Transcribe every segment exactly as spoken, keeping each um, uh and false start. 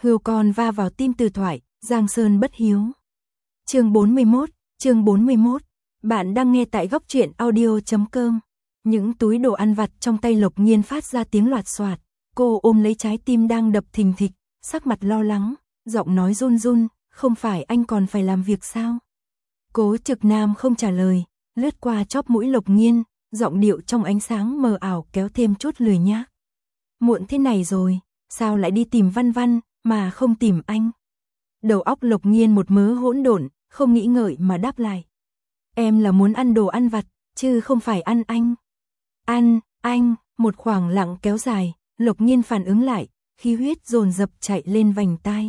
Hươu con va vào tim từ thoại, Giang Sơn bất hiếu. Chương bốn mươi mốt, chương bốn mươi mốt. Bạn đang nghe tại góc truyện audio chấm com. Những túi đồ ăn vặt trong tay Lộc Nhiên phát ra tiếng loạt xoạt, cô ôm lấy trái tim đang đập thình thịch, sắc mặt lo lắng, giọng nói run run, "Không phải anh còn phải làm việc sao?" Cố Trực Nam không trả lời, lướt qua chóp mũi Lộc Nhiên, giọng điệu trong ánh sáng mờ ảo kéo thêm chút lười nhác. "Muộn thế này rồi, sao lại đi tìm Văn Văn mà không tìm anh?" Đầu óc Lộc Nhiên một mớ hỗn độn, không nghĩ ngợi mà đáp lại. "Em là muốn ăn đồ ăn vặt, chứ không phải ăn anh." "Ăn, anh." Một khoảng lặng kéo dài, Lộc Nhiên phản ứng lại, khí huyết dồn dập chạy lên vành tai.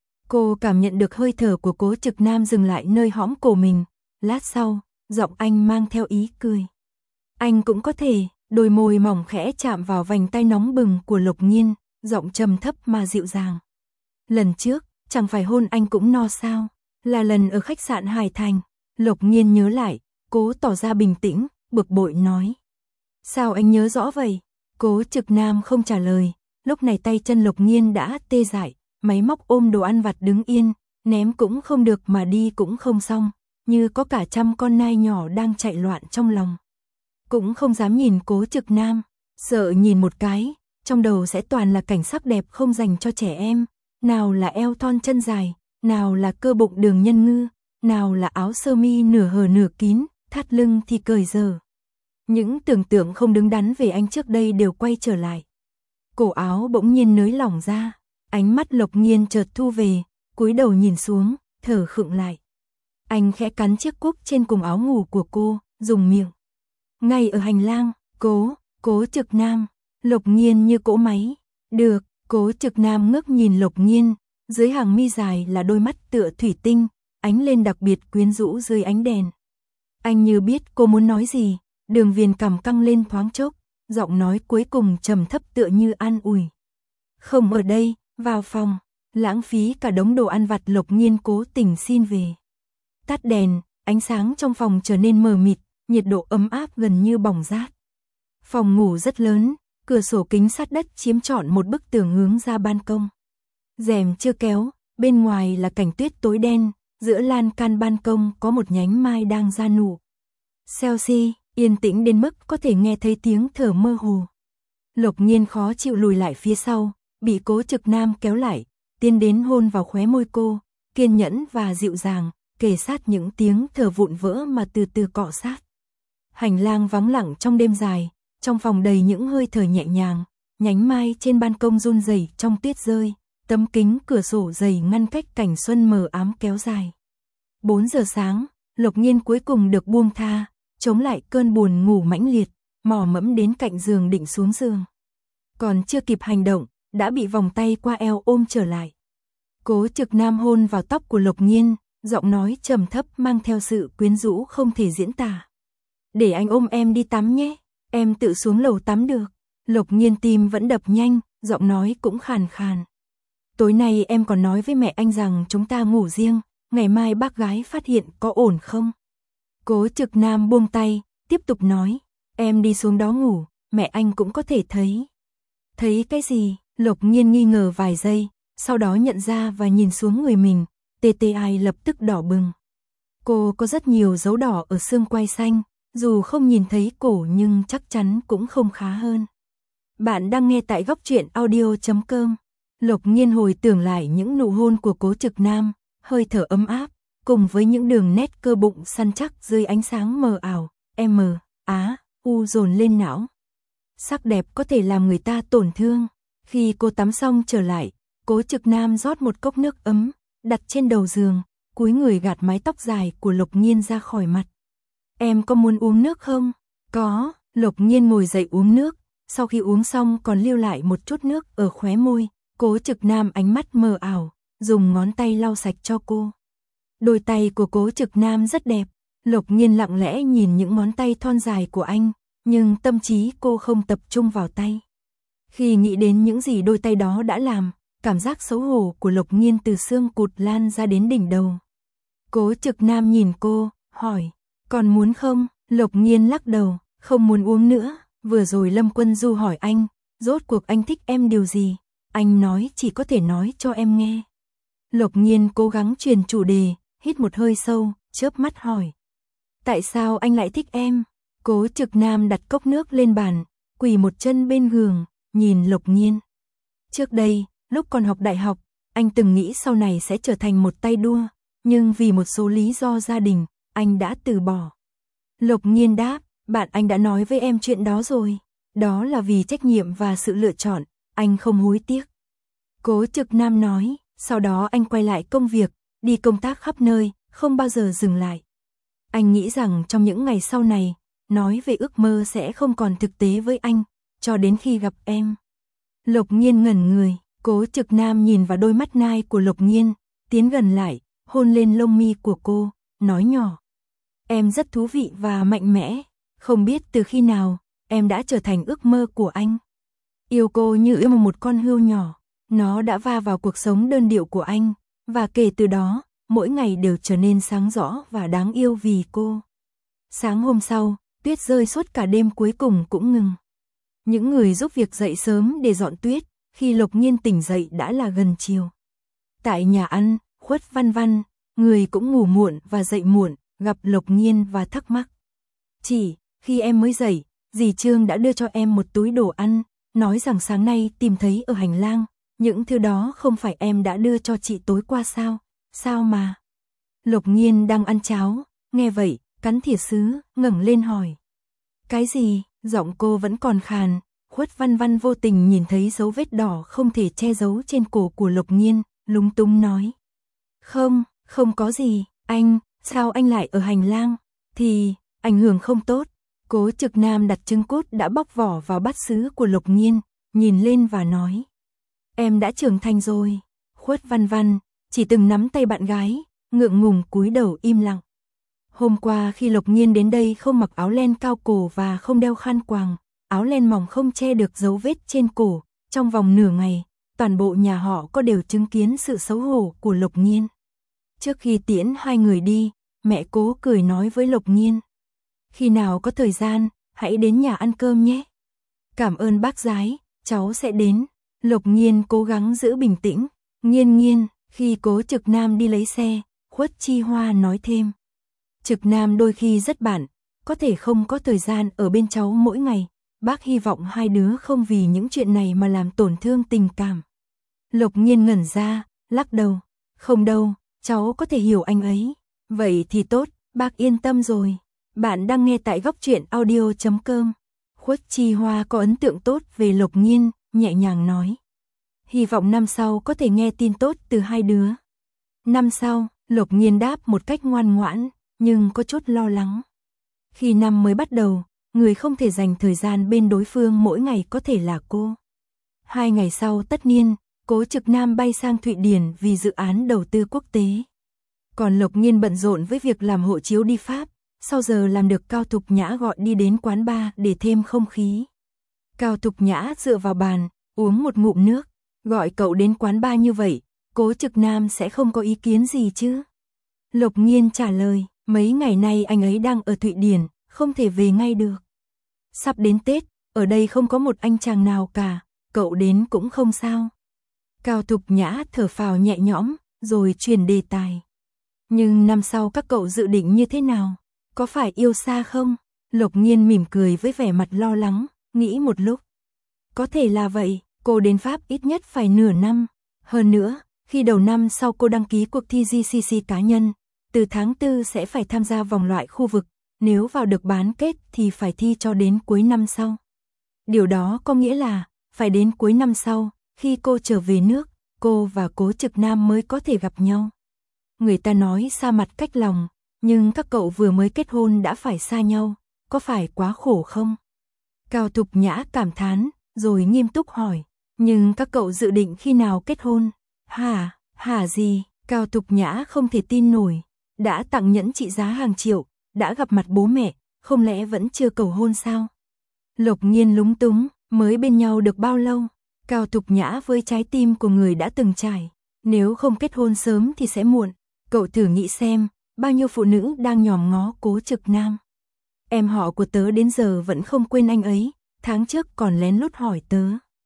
Cô cảm nhận được hơi thở của Cố Trực Nam dừng lại nơi hõm cổ mình, lát sau, giọng anh mang theo ý cười. "Anh cũng có thể." Đôi môi mỏng khẽ chạm vào vành tay nóng bừng của Lộc Nhiên, giọng trầm thấp mà dịu dàng. "Lần trước, chẳng phải hôn anh cũng no sao? Là lần ở khách sạn Hải Thành." Lộc Nhiên nhớ lại, cố tỏ ra bình tĩnh, bực bội nói. "Sao anh nhớ rõ vậy?" Cố Trực Nam không trả lời, lúc này tay chân Lộc Nhiên đã tê dại, máy móc ôm đồ ăn vặt đứng yên, ném cũng không được mà đi cũng không xong, như có cả trăm con nai nhỏ đang chạy loạn trong lòng. Cũng không dám nhìn Cố Trực Nam, sợ nhìn một cái, trong đầu sẽ toàn là cảnh sắc đẹp không dành cho trẻ em, nào là eo thon chân dài, nào là cơ bụng đường nhân ngư, nào là áo sơ mi nửa hở nửa kín, thắt lưng thì cởi dở. Những tưởng tượng không đứng đắn về anh trước đây đều quay trở lại. Cổ áo bỗng nhiên nới lỏng ra, ánh mắt Lộc Nhiên chợt thu về, cúi đầu nhìn xuống, thở khựng lại. Anh khẽ cắn chiếc cúc trên cùng áo ngủ của cô, dùng miệng. Ngay ở hành lang, cố, cố Trực Nam, Lộc Nhiên như cỗ máy. Được, Cố Trực Nam ngước nhìn Lộc Nhiên, dưới hàng mi dài là đôi mắt tựa thủy tinh, ánh lên đặc biệt quyến rũ dưới ánh đèn. Anh như biết cô muốn nói gì, đường viền cằm căng lên thoáng chốc, giọng nói cuối cùng trầm thấp tựa như an ủi. "Không ở đây, vào phòng." Lãng phí cả đống đồ ăn vặt, Lộc Nhiên cố tình xin về. Tắt đèn, ánh sáng trong phòng trở nên mờ mịt, nhiệt độ ấm áp gần như bỏng rát. Phòng ngủ rất lớn, cửa sổ kính sát đất chiếm trọn một bức tường hướng ra ban công. Rèm chưa kéo, bên ngoài là cảnh tuyết tối đen, giữa lan can ban công có một nhánh mai đang ra nụ. Chelsea, yên tĩnh đến mức có thể nghe thấy tiếng thở mơ hồ. Lộc Nhiên khó chịu lùi lại phía sau, bị Cố Trực Nam kéo lại, tiến đến hôn vào khóe môi cô, kiên nhẫn và dịu dàng, kề sát những tiếng thở vụn vỡ mà từ từ cọ sát. Hành lang vắng lặng trong đêm dài, trong phòng đầy những hơi thở nhẹ nhàng, nhánh mai trên ban công run rẩy trong tuyết rơi, tấm kính cửa sổ dày ngăn cách cảnh xuân mờ ám kéo dài. bốn giờ sáng, Lộc Nhiên cuối cùng được buông tha, chống lại cơn buồn ngủ mãnh liệt, mò mẫm đến cạnh giường định xuống giường. Còn chưa kịp hành động, đã bị vòng tay qua eo ôm trở lại. Cố Trực Nam hôn vào tóc của Lộc Nhiên, giọng nói trầm thấp mang theo sự quyến rũ không thể diễn tả. "Để anh ôm em đi tắm nhé, em tự xuống lầu tắm được." Lộc Nhiên tim vẫn đập nhanh, giọng nói cũng khàn khàn. "Tối nay em còn nói với mẹ anh rằng chúng ta ngủ riêng, ngày mai bác gái phát hiện có ổn không?" Cố Trực Nam buông tay, tiếp tục nói, "Em đi xuống đó ngủ, mẹ anh cũng có thể thấy." "Thấy cái gì?" Lộc Nhiên nghi ngờ vài giây, sau đó nhận ra và nhìn xuống người mình, tê tê ai lập tức đỏ bừng. Cô có rất nhiều dấu đỏ ở xương quai xanh, dù không nhìn thấy cổ nhưng chắc chắn cũng không khá hơn. Bạn đang nghe tại góc truyện audio chấm com. Lộc Nhiên hồi tưởng lại những nụ hôn của Cố Trực Nam, hơi thở ấm áp, cùng với những đường nét cơ bụng săn chắc dưới ánh sáng mờ ảo, M, Á, U dồn lên não. Sắc đẹp có thể làm người ta tổn thương. Khi cô tắm xong trở lại, Cố Trực Nam rót một cốc nước ấm, đặt trên đầu giường, cúi người gạt mái tóc dài của Lộc Nhiên ra khỏi mặt. "Em có muốn uống nước không?" "Có." Lộc Nhiên ngồi dậy uống nước, sau khi uống xong còn lưu lại một chút nước ở khóe môi. Cố Trực Nam ánh mắt mờ ảo, dùng ngón tay lau sạch cho cô. Đôi tay của Cố Trực Nam rất đẹp, Lộc Nhiên lặng lẽ nhìn những ngón tay thon dài của anh, nhưng tâm trí cô không tập trung vào tay. Khi nghĩ đến những gì đôi tay đó đã làm, cảm giác xấu hổ của Lộc Nhiên từ xương cụt lan ra đến đỉnh đầu. Cố Trực Nam nhìn cô, hỏi, "Còn muốn không?" Lộc Nhiên lắc đầu, "Không muốn uống nữa, vừa rồi Lâm Quân Du hỏi anh, rốt cuộc anh thích em điều gì?" anh nói chỉ có thể nói cho em nghe. Lộc Nhiên cố gắng chuyển chủ đề, hít một hơi sâu, chớp mắt hỏi. Tại sao anh lại thích em? Cố Trực Nam đặt cốc nước lên bàn, quỳ một chân bên giường, nhìn Lộc Nhiên. Trước đây, lúc còn học đại học, anh từng nghĩ sau này sẽ trở thành một tay đua, nhưng vì một số lý do gia đình, anh đã từ bỏ. Lộc Nhiên đáp, bạn anh đã nói với em chuyện đó rồi. Đó là vì trách nhiệm và sự lựa chọn, anh không hối tiếc. Cố Trực Nam nói, sau đó anh quay lại công việc, đi công tác khắp nơi, không bao giờ dừng lại. Anh nghĩ rằng trong những ngày sau này, nói về ước mơ sẽ không còn thực tế với anh, cho đến khi gặp em. Lộc Nhiên ngẩn người, Cố Trực Nam nhìn vào đôi mắt nai của Lộc Nhiên, tiến gần lại, hôn lên lông mi của cô, nói nhỏ. Em rất thú vị và mạnh mẽ, không biết từ khi nào, em đã trở thành ước mơ của anh. Yêu cô như yêu một con hươu nhỏ, nó đã va vào cuộc sống đơn điệu của anh, và kể từ đó, mỗi ngày đều trở nên sáng rõ và đáng yêu vì cô. Sáng hôm sau, tuyết rơi suốt cả đêm cuối cùng cũng ngừng. Những người giúp việc dậy sớm để dọn tuyết, khi Lộc Nhiên tỉnh dậy đã là gần chiều. Tại nhà ăn, Khuất Văn Văn, người cũng ngủ muộn và dậy muộn, gặp Lộc Nhiên và thắc mắc. Chị, khi em mới dậy, dì Trương đã đưa cho em một túi đồ ăn, nói rằng sáng nay tìm thấy ở hành lang, những thứ đó không phải em đã đưa cho chị tối qua sao, sao mà. Lộc Nhiên đang ăn cháo, nghe vậy, cắn thìa sứ, ngẩng lên hỏi. Cái gì, giọng cô vẫn còn khàn, Khuất Văn Văn vô tình nhìn thấy dấu vết đỏ không thể che giấu trên cổ của Lộc Nhiên, lúng túng nói. Không, không có gì, anh, sao anh lại ở hành lang, thì, ảnh hưởng không tốt. Cố Trực Nam đặt trứng cút đã bóc vỏ vào bát sứ của Lộc Nhiên, nhìn lên và nói. Em đã trưởng thành rồi. Khuất Văn Văn chỉ từng nắm tay bạn gái, ngượng ngùng cúi đầu im lặng. Hôm qua khi Lộc Nhiên đến đây không mặc áo len cao cổ và không đeo khăn quàng, áo len mỏng không che được dấu vết trên cổ, trong vòng nửa ngày, toàn bộ nhà họ có đều chứng kiến sự xấu hổ của Lộc Nhiên. Trước khi tiễn hai người đi, mẹ Cố cười nói với Lộc Nhiên. Khi nào có thời gian, hãy đến nhà ăn cơm nhé. Cảm ơn bác gái, cháu sẽ đến. Lộc Nhiên cố gắng giữ bình tĩnh. Nhiên Nhiên, khi Cố Trực Nam đi lấy xe, Khuất Chi Hoa nói thêm. Trực Nam đôi khi rất bận, có thể không có thời gian ở bên cháu mỗi ngày. Bác hy vọng hai đứa không vì những chuyện này mà làm tổn thương tình cảm. Lộc Nhiên ngẩn ra, lắc đầu. Không đâu, cháu có thể hiểu anh ấy. Vậy thì tốt, bác yên tâm rồi. Bạn đang nghe tại góc truyện audio chấm com. Khuất Chi Hoa có ấn tượng tốt về Lộc Nhiên, nhẹ nhàng nói. Hy vọng năm sau có thể nghe tin tốt từ hai đứa. Năm sau, Lộc Nhiên đáp một cách ngoan ngoãn, nhưng có chút lo lắng. Khi năm mới bắt đầu, người không thể dành thời gian bên đối phương mỗi ngày có thể là cô. Hai ngày sau tất niên, Cố Trực Nam bay sang Thụy Điển vì dự án đầu tư quốc tế. Còn Lộc Nhiên bận rộn với việc làm hộ chiếu đi Pháp, sau giờ làm được Cao Thục Nhã gọi đi đến quán bar để thêm không khí. Cao Thục Nhã dựa vào bàn, uống một ngụm nước, gọi cậu đến quán bar như vậy, Cố Trực Nam sẽ không có ý kiến gì chứ? Lộc Nhiên trả lời, mấy ngày nay anh ấy đang ở Thụy Điển, không thể về ngay được. Sắp đến Tết, ở đây không có một anh chàng nào cả, cậu đến cũng không sao. Cao Thục Nhã thở phào nhẹ nhõm, rồi chuyển đề tài. Nhưng năm sau các cậu dự định như thế nào? Có phải yêu xa không? Lộc Nhiên mỉm cười với vẻ mặt lo lắng, nghĩ một lúc. Có thể là vậy, cô đến Pháp ít nhất phải nửa năm. Hơn nữa, khi đầu năm sau cô đăng ký cuộc thi giê xê xê cá nhân, từ tháng tư sẽ phải tham gia vòng loại khu vực, nếu vào được bán kết thì phải thi cho đến cuối năm sau. Điều đó có nghĩa là, phải đến cuối năm sau, khi cô trở về nước, cô và Cố Trực Nam mới có thể gặp nhau. Người ta nói xa mặt cách lòng, nhưng các cậu vừa mới kết hôn đã phải xa nhau, có phải quá khổ không? Cao Thục Nhã cảm thán, rồi nghiêm túc hỏi, nhưng các cậu dự định khi nào kết hôn? Hả, hả gì? Cao Thục Nhã không thể tin nổi, đã tặng nhẫn trị giá hàng triệu, đã gặp mặt bố mẹ, không lẽ vẫn chưa cầu hôn sao? Lộc Nhiên lúng túng, mới bên nhau được bao lâu? Cao Thục Nhã với trái tim của người đã từng trải, nếu không kết hôn sớm thì sẽ muộn. Cậu thử nghĩ xem, bao nhiêu phụ nữ đang nhòm ngó Cố Trực Nam. Em họ của tớ đến giờ vẫn không quên anh ấy, tháng trước còn lén lút hỏi tớ.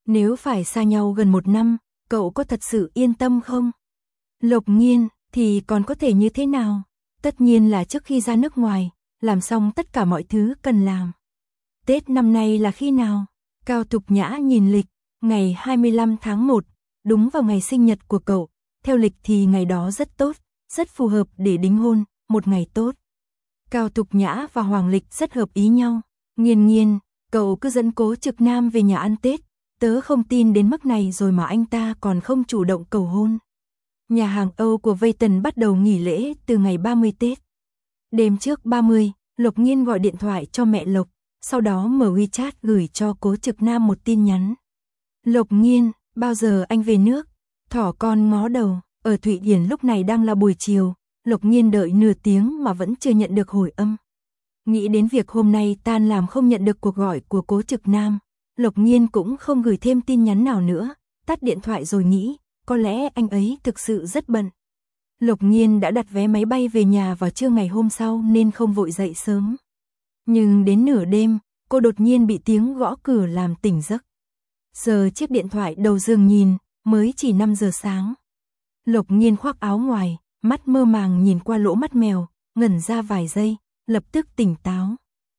Nếu phải xa nhau gần một năm, cậu có thật sự yên tâm không? Lộc Nhiên, thì còn có thể như thế nào? Tất nhiên là trước khi ra nước ngoài, làm xong tất cả mọi thứ cần làm. Tết năm nay là khi nào? Cao Thục Nhã nhìn lịch, ngày hai mươi lăm tháng một, đúng vào ngày sinh nhật của cậu. Theo lịch thì ngày đó rất tốt, rất phù hợp để đính hôn, một ngày tốt. Cao Thục Nhã và Hoàng Lịch rất hợp ý nhau. Nghiên Nghiên, cậu cứ dẫn Cố Trực Nam về nhà ăn Tết, tớ không tin đến mức này rồi mà anh ta còn không chủ động cầu hôn. Nhà hàng Âu của Vây Tần bắt đầu nghỉ lễ từ ngày ba mươi Tết. Đêm trước ba mươi, Lộc Nhiên gọi điện thoại cho mẹ Lộc, sau đó mở WeChat gửi cho Cố Trực Nam một tin nhắn. Lộc Nhiên, bao giờ anh về nước? Thỏ con ngó đầu, ở Thụy Điển lúc này đang là buổi chiều, Lộc Nhiên đợi nửa tiếng mà vẫn chưa nhận được hồi âm. Nghĩ đến việc hôm nay tan làm không nhận được cuộc gọi của Cố Trực Nam, Lộc Nhiên cũng không gửi thêm tin nhắn nào nữa, tắt điện thoại rồi nghĩ, có lẽ anh ấy thực sự rất bận. Lộc Nhiên đã đặt vé máy bay về nhà vào trưa ngày hôm sau nên không vội dậy sớm. Nhưng đến nửa đêm, cô đột nhiên bị tiếng gõ cửa làm tỉnh giấc. Giờ chiếc điện thoại đầu giường nhìn, mới chỉ năm giờ sáng. Lộc Nhiên khoác áo ngoài, mắt mơ màng nhìn qua lỗ mắt mèo, ngẩn ra vài giây, lập tức tỉnh táo.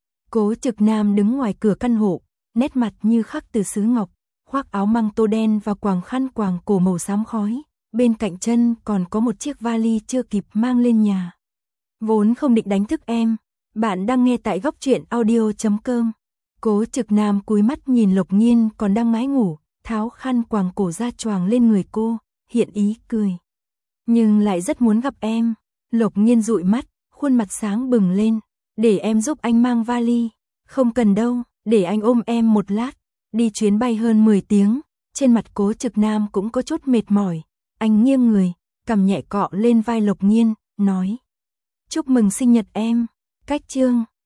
Cố Trực Nam đứng ngoài cửa căn hộ, nét mặt như khắc từ sứ ngọc, khoác áo măng tô đen và quàng khăn quàng cổ màu xám khói, bên cạnh chân còn có một chiếc vali chưa kịp mang lên nhà. Vốn không định đánh thức em, bạn đang nghe tại góc truyện audio chấm com. Cố Trực Nam cúi mắt nhìn Lộc Nhiên còn đang mái ngủ, tháo khăn quàng cổ ra choàng lên người cô, hiện ý cười. Nhưng lại rất muốn gặp em. Lộc Nhiên dụi mắt, khuôn mặt sáng bừng lên. Để em giúp anh mang vali. Không cần đâu, để anh ôm em một lát. Đi chuyến bay hơn mười tiếng, trên mặt Cố Trực Nam cũng có chút mệt mỏi. Anh nghiêng người, cầm nhẹ cọ lên vai Lộc Nhiên, nói. Chúc mừng sinh nhật em. Cách chương.